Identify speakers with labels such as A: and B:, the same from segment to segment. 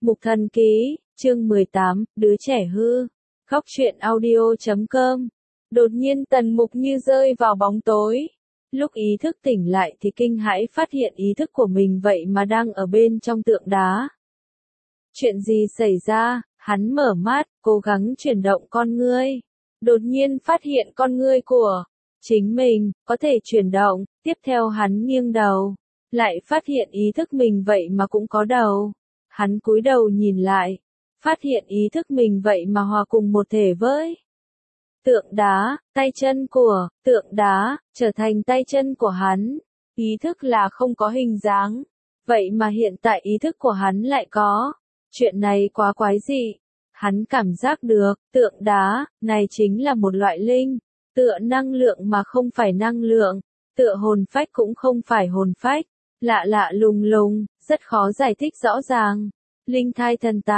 A: Mục Thần Ký, chương 18, đứa trẻ hư. Khóc chuyện audio.com. Đột nhiên Tần Mục như rơi vào bóng tối. Lúc ý thức tỉnh lại thì kinh hãi phát hiện ý thức của mình vậy mà đang ở bên trong tượng đá. Chuyện gì xảy ra? Hắn mở mắt, cố gắng chuyển động con ngươi. Đột nhiên phát hiện con ngươi của chính mình có thể chuyển động. Tiếp theo hắn nghiêng đầu, lại phát hiện ý thức mình vậy mà cũng có đầu. Hắn cúi đầu nhìn lại, phát hiện ý thức mình vậy mà hòa cùng một thể với tượng đá. Tay chân của tượng đá trở thành tay chân của hắn. Ý thức là không có hình dáng, vậy mà hiện tại ý thức của hắn lại có. Chuyện này quá quái dị. Hắn cảm giác được, tượng đá này chính là một loại linh, tựa năng lượng mà không phải năng lượng, tựa hồn phách cũng không phải hồn phách, lạ lạ lùng lùng, rất khó giải thích rõ ràng. Linh thai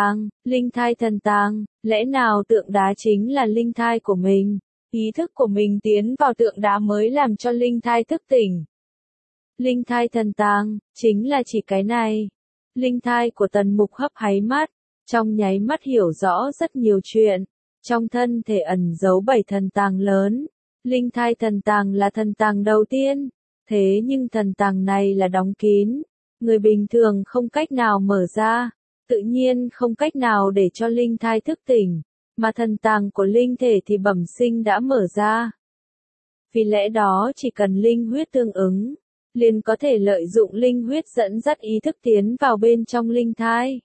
A: thần tàng, lẽ nào tượng đá chính là linh thai của mình? Ý thức của mình tiến vào tượng đá mới làm cho linh thai thức tỉnh. Linh thai thần tàng, chính là chỉ cái này. Linh thai của Tần Mục hấp háy mắt, trong nháy mắt hiểu rõ rất nhiều chuyện. Trong thân thể ẩn giấu 7 thần tàng lớn. Linh thai thần tàng là thần tàng đầu tiên. Thế nhưng thần tàng này là đóng kín. Người bình thường không cách nào mở ra. Tự nhiên không cách nào để cho linh thai thức tỉnh. Mà thần tàng của linh thể thì bẩm sinh đã mở ra. Vì lẽ đó chỉ cần linh huyết tương ứng, liền có thể lợi dụng linh huyết dẫn dắt ý thức tiến vào bên trong linh thai.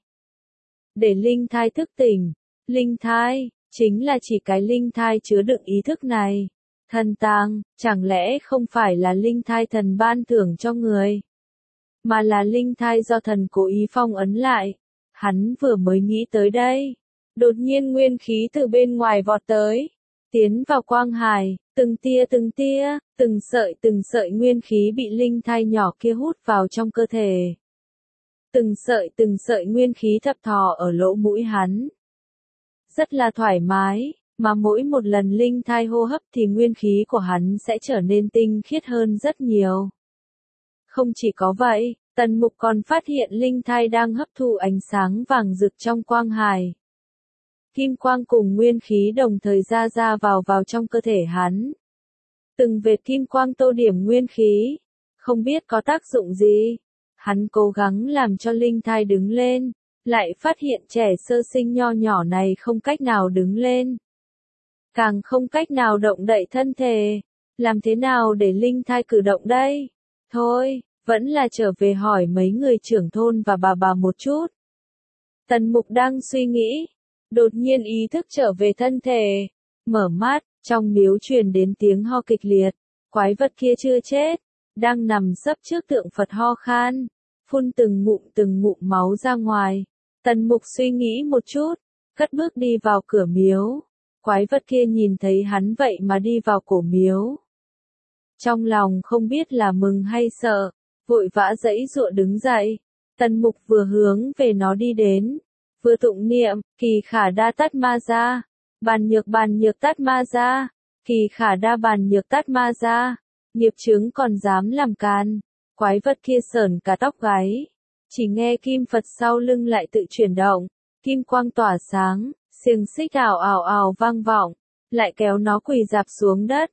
A: Để linh thai thức tỉnh, linh thai chính là chỉ cái linh thai chứa đựng ý thức này. Thần tàng, chẳng lẽ không phải là linh thai thần ban thưởng cho người, mà là linh thai do thần cố ý phong ấn lại. Hắn vừa mới nghĩ tới đây, đột nhiên nguyên khí từ bên ngoài vọt tới, tiến vào quang hải, từng tia, từng sợi nguyên khí bị linh thai nhỏ kia hút vào trong cơ thể. Từng sợi nguyên khí thập thò ở lỗ mũi hắn. Rất là thoải mái, mà mỗi một lần linh thai hô hấp thì nguyên khí của hắn sẽ trở nên tinh khiết hơn rất nhiều. Không chỉ có vậy, Tần Mục còn phát hiện linh thai đang hấp thụ ánh sáng vàng rực trong quang hải. Kim quang cùng nguyên khí đồng thời ra vào trong cơ thể hắn. Từng vệt kim quang tô điểm nguyên khí, không biết có tác dụng gì. Hắn cố gắng làm cho linh thai đứng lên, lại phát hiện trẻ sơ sinh nho nhỏ này không cách nào đứng lên. Càng không cách nào động đậy thân thể. Làm thế nào để linh thai cử động đây? Thôi, vẫn là trở về hỏi mấy người trưởng thôn và bà một chút. Tần Mục đang suy nghĩ, đột nhiên ý thức trở về thân thể. Mở mắt, trong miếu truyền đến tiếng ho kịch liệt. Quái vật kia chưa chết, đang nằm sấp trước tượng Phật ho khan, phun từng ngụm máu ra ngoài. Tần Mục suy nghĩ một chút, cất bước đi vào cửa miếu. Quái vật kia nhìn thấy hắn vậy mà đi vào cổ miếu. Trong lòng không biết là mừng hay sợ, vội vã giãy giụa đứng dậy. Tần Mục vừa hướng về nó đi đến, vừa tụng niệm, kỳ khả đa tát ma ra, bàn nhược tát ma ra, kỳ khả đa bàn nhược tát ma ra, nghiệp chướng còn dám làm can. Quái vật kia sởn cả tóc gáy, chỉ nghe kim Phật sau lưng lại tự chuyển động, kim quang tỏa sáng, xiềng xích ảo ảo vang vọng, lại kéo nó quỳ rạp xuống đất.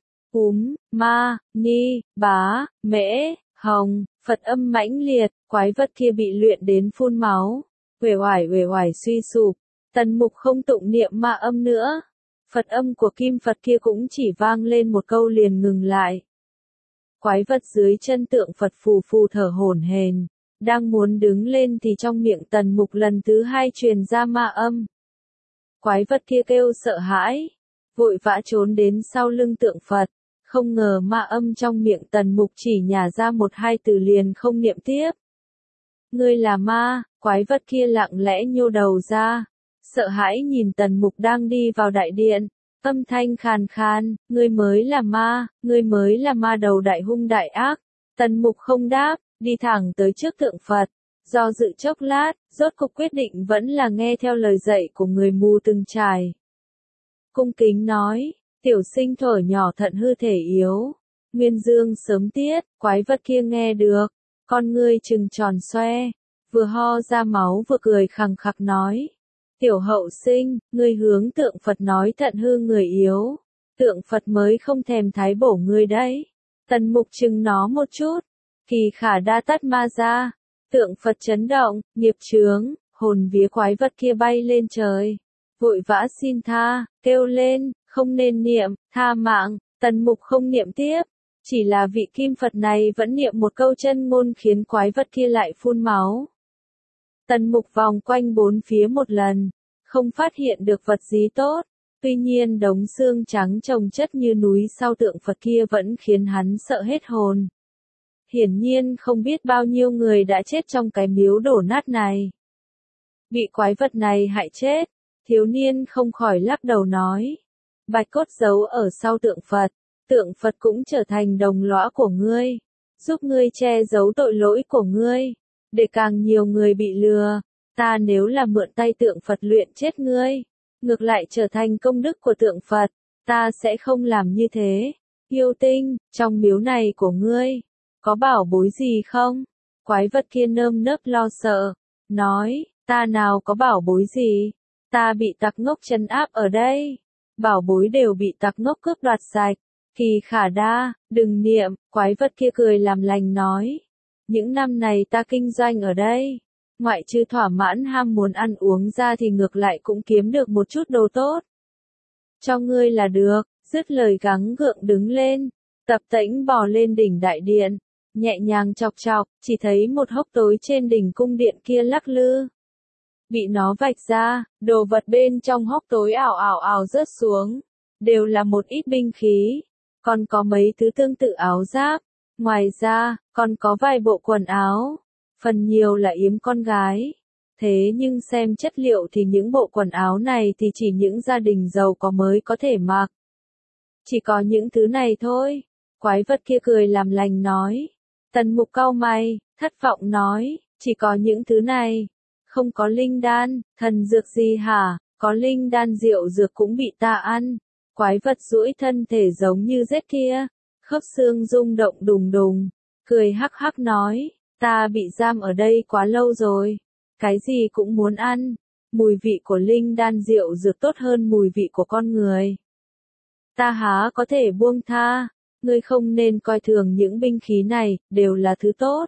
A: Ma, Ni, Bá, Mễ, Hồng, Phật âm mãnh liệt, quái vật kia bị luyện đến phun máu, uể oải suy sụp. Tần Mục không tụng niệm ma âm nữa, Phật âm của kim Phật kia cũng chỉ vang lên một câu liền ngừng lại. Quái vật dưới chân tượng Phật phù phù thở hổn hển, đang muốn đứng lên thì trong miệng Tần Mục lần thứ 2 truyền ra ma âm. Quái vật kia kêu sợ hãi, vội vã trốn đến sau lưng tượng Phật. Không ngờ ma âm trong miệng Tần Mục chỉ nhả ra 1-2 từ liền không niệm tiếp. Ngươi là ma, quái vật kia lặng lẽ nhô đầu ra, sợ hãi nhìn Tần Mục đang đi vào đại điện, âm thanh khàn khàn, ngươi mới là ma đầu đại hung đại ác. Tần Mục không đáp, đi thẳng tới trước tượng Phật, do dự chốc lát, rốt cục quyết định vẫn là nghe theo lời dạy của người mù từng trải. Cung kính nói, tiểu sinh thở nhỏ thận hư thể yếu, nguyên dương sớm tiết. Quái vật kia nghe được, con ngươi trừng tròn xoe, vừa ho ra máu vừa cười khằng khặc nói. Tiểu hậu sinh, ngươi hướng tượng Phật nói thận hư người yếu. Tượng Phật mới không thèm thái bổ ngươi đấy. Tần Mục chừng nó một chút. Kỳ khả đa tát ma ra. Tượng Phật chấn động, nghiệp chướng, hồn vía quái vật kia bay lên trời. Vội vã xin tha, kêu lên, không nên niệm, tha mạng. Tần Mục không niệm tiếp. Chỉ là vị kim Phật này vẫn niệm một câu chân ngôn khiến quái vật kia lại phun máu. Tần Mục vòng quanh bốn phía một lần, không phát hiện được vật gì tốt. Tuy nhiên đống xương trắng chồng chất như núi sau tượng Phật kia vẫn khiến hắn sợ hết hồn. Hiển nhiên không biết bao nhiêu người đã chết trong cái miếu đổ nát này. Bị quái vật này hại chết, thiếu niên không khỏi lắc đầu nói. Bạch cốt giấu ở sau tượng Phật cũng trở thành đồng lõa của ngươi, giúp ngươi che giấu tội lỗi của ngươi, để càng nhiều người bị lừa. Ta nếu là mượn tay tượng Phật luyện chết ngươi, ngược lại trở thành công đức của tượng Phật, ta sẽ không làm như thế. Yêu tinh, trong miếu này của ngươi, có bảo bối gì không? Quái vật kia nơm nớp lo sợ, nói, ta nào có bảo bối gì, ta bị tặc ngốc trấn áp ở đây, bảo bối đều bị tặc ngốc cướp đoạt sạch. Kỳ khả đa, đừng niệm, quái vật kia cười làm lành nói. Những năm này ta kinh doanh ở đây, ngoại trừ thỏa mãn ham muốn ăn uống ra thì ngược lại cũng kiếm được một chút đồ tốt. Cho ngươi là được, dứt lời gắng gượng đứng lên, tập tễnh bò lên đỉnh đại điện, nhẹ nhàng chọc chọc, chỉ thấy một hốc tối trên đỉnh cung điện kia lắc lư. Bị nó vạch ra, đồ vật bên trong hốc tối ảo ảo ảo rớt xuống, đều là một ít binh khí, còn có mấy thứ tương tự áo giáp, ngoài ra, còn có vài bộ quần áo, phần nhiều là yếm con gái. Thế nhưng xem chất liệu thì những bộ quần áo này thì chỉ những gia đình giàu có mới có thể mặc. Chỉ có những thứ này thôi. Quái vật kia cười làm lành nói. Tần Mục cau mày, thất vọng nói, chỉ có những thứ này. Không có linh đan, thần dược gì hả? Có linh đan rượu dược cũng bị ta ăn. Quái vật duỗi thân thể giống như rết kia, khớp xương rung động đùng đùng, cười hắc hắc nói, ta bị giam ở đây quá lâu rồi, cái gì cũng muốn ăn, mùi vị của linh đan rượu dược tốt hơn mùi vị của con người. Ta há có thể buông tha, ngươi không nên coi thường những binh khí này, đều là thứ tốt.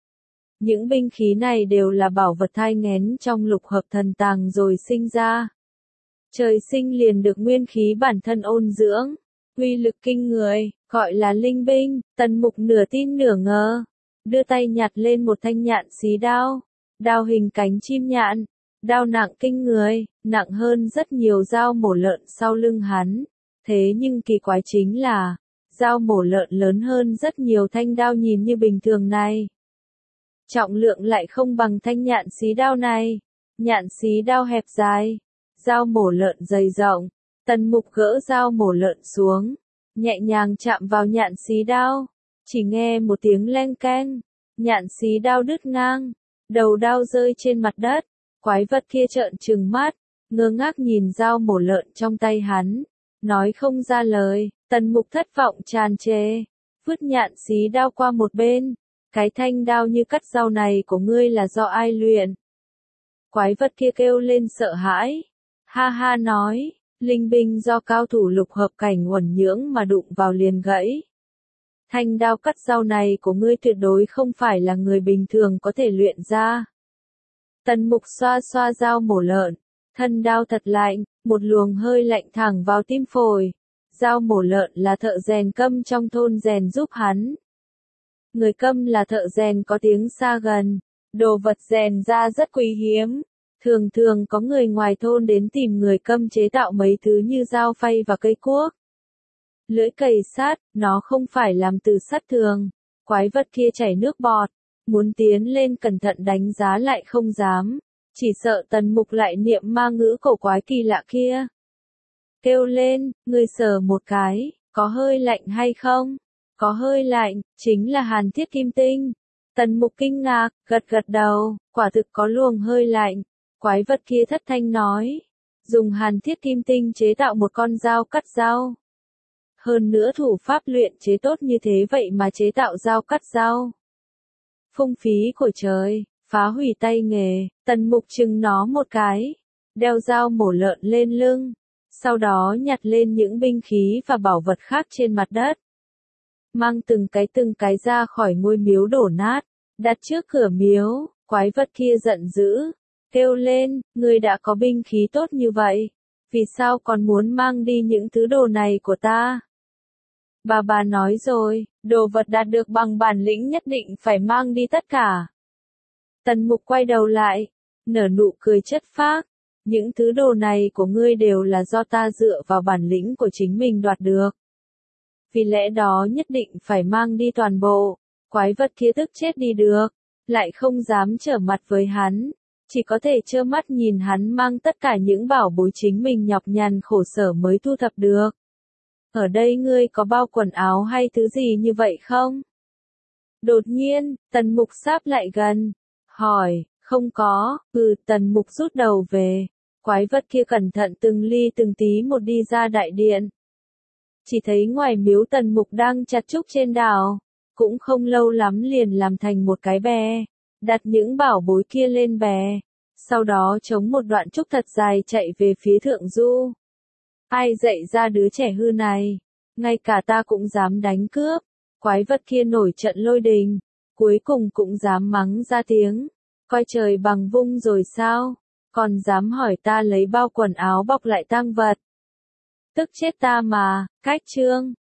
A: Những binh khí này đều là bảo vật thai nghén trong lục hợp thần tàng rồi sinh ra. Trời sinh liền được nguyên khí bản thân ôn dưỡng, uy lực kinh người, gọi là linh binh. Tần Mục nửa tin nửa ngờ, đưa tay nhặt lên một thanh nhạn xí đao, đao hình cánh chim nhạn, đao nặng kinh người, nặng hơn rất nhiều dao mổ lợn sau lưng hắn. Thế nhưng kỳ quái chính là, dao mổ lợn lớn hơn rất nhiều thanh đao nhìn như bình thường này. Trọng lượng lại không bằng thanh nhạn xí đao này, nhạn xí đao hẹp dài. Dao mổ lợn dày rộng, Tần Mục gỡ dao mổ lợn xuống, nhẹ nhàng chạm vào nhạn xí đao, chỉ nghe một tiếng leng keng, nhạn xí đao đứt ngang, đầu đao rơi trên mặt đất, quái vật kia trợn trừng mắt, ngơ ngác nhìn dao mổ lợn trong tay hắn, nói không ra lời. Tần Mục thất vọng tràn trề, vứt nhạn xí đao qua một bên, cái thanh đao như cắt rau này của ngươi là do ai luyện? Quái vật kia kêu lên sợ hãi. Ha ha nói, linh binh do cao thủ lục hợp cảnh uẩn nhưỡng mà đụng vào liền gãy. Thanh đao cắt rau này của ngươi tuyệt đối không phải là người bình thường có thể luyện ra. Tần Mục xoa xoa dao mổ lợn, thân đao thật lạnh, một luồng hơi lạnh thẳng vào tim phổi. Dao mổ lợn là thợ rèn Câm trong thôn rèn giúp hắn. Người Câm là thợ rèn có tiếng xa gần, đồ vật rèn ra rất quý hiếm. Thường thường có người ngoài thôn đến tìm người Câm chế tạo mấy thứ như dao phay và cây cuốc. Lưỡi cày sắt, nó không phải làm từ sắt thường. Quái vật kia chảy nước bọt, muốn tiến lên cẩn thận đánh giá lại không dám, chỉ sợ Tần Mục lại niệm ma ngữ cổ quái kỳ lạ kia. Kêu lên, ngươi sờ một cái, có hơi lạnh hay không? Có hơi lạnh, chính là hàn thiết kim tinh. Tần Mục kinh ngạc, gật gật đầu, quả thực có luồng hơi lạnh. Quái vật kia thất thanh nói, dùng hàn thiết kim tinh chế tạo một con dao cắt rau. Hơn nữa thủ pháp luyện chế tốt như thế vậy mà chế tạo dao cắt rau. Phung phí của trời, phá hủy tay nghề, Tần Mục chừng nó một cái, đeo dao mổ lợn lên lưng, sau đó nhặt lên những binh khí và bảo vật khác trên mặt đất. Mang từng cái ra khỏi ngôi miếu đổ nát, đặt trước cửa miếu, quái vật kia giận dữ, kêu lên, ngươi đã có binh khí tốt như vậy, vì sao còn muốn mang đi những thứ đồ này của ta? Bà nói rồi, đồ vật đạt được bằng bản lĩnh nhất định phải mang đi tất cả. Tần Mục quay đầu lại, nở nụ cười chất phác, những thứ đồ này của ngươi đều là do ta dựa vào bản lĩnh của chính mình đoạt được. Vì lẽ đó nhất định phải mang đi toàn bộ, quái vật kia tức chết đi được, lại không dám trở mặt với hắn, chỉ có thể trơ mắt nhìn hắn mang tất cả những bảo bối chính mình nhọc nhằn khổ sở mới thu thập được. Ở đây ngươi có bao quần áo hay thứ gì như vậy không? Đột nhiên, Tần Mục sáp lại gần, hỏi, không có, Tần Mục rút đầu về, quái vật kia cẩn thận từng ly từng tí một đi ra đại điện. Chỉ thấy ngoài miếu Tần Mục đang chặt trúc trên đảo, cũng không lâu lắm liền làm thành một cái bè, đặt những bảo bối kia lên bè, sau đó chống một đoạn trúc thật dài chạy về phía thượng du. Ai dạy ra đứa trẻ hư này, ngay cả ta cũng dám đánh cướp, quái vật kia nổi trận lôi đình, cuối cùng cũng dám mắng ra tiếng, coi trời bằng vung rồi sao, còn dám hỏi ta lấy bao quần áo bọc lại tang vật. Tức chết ta mà, cách chương.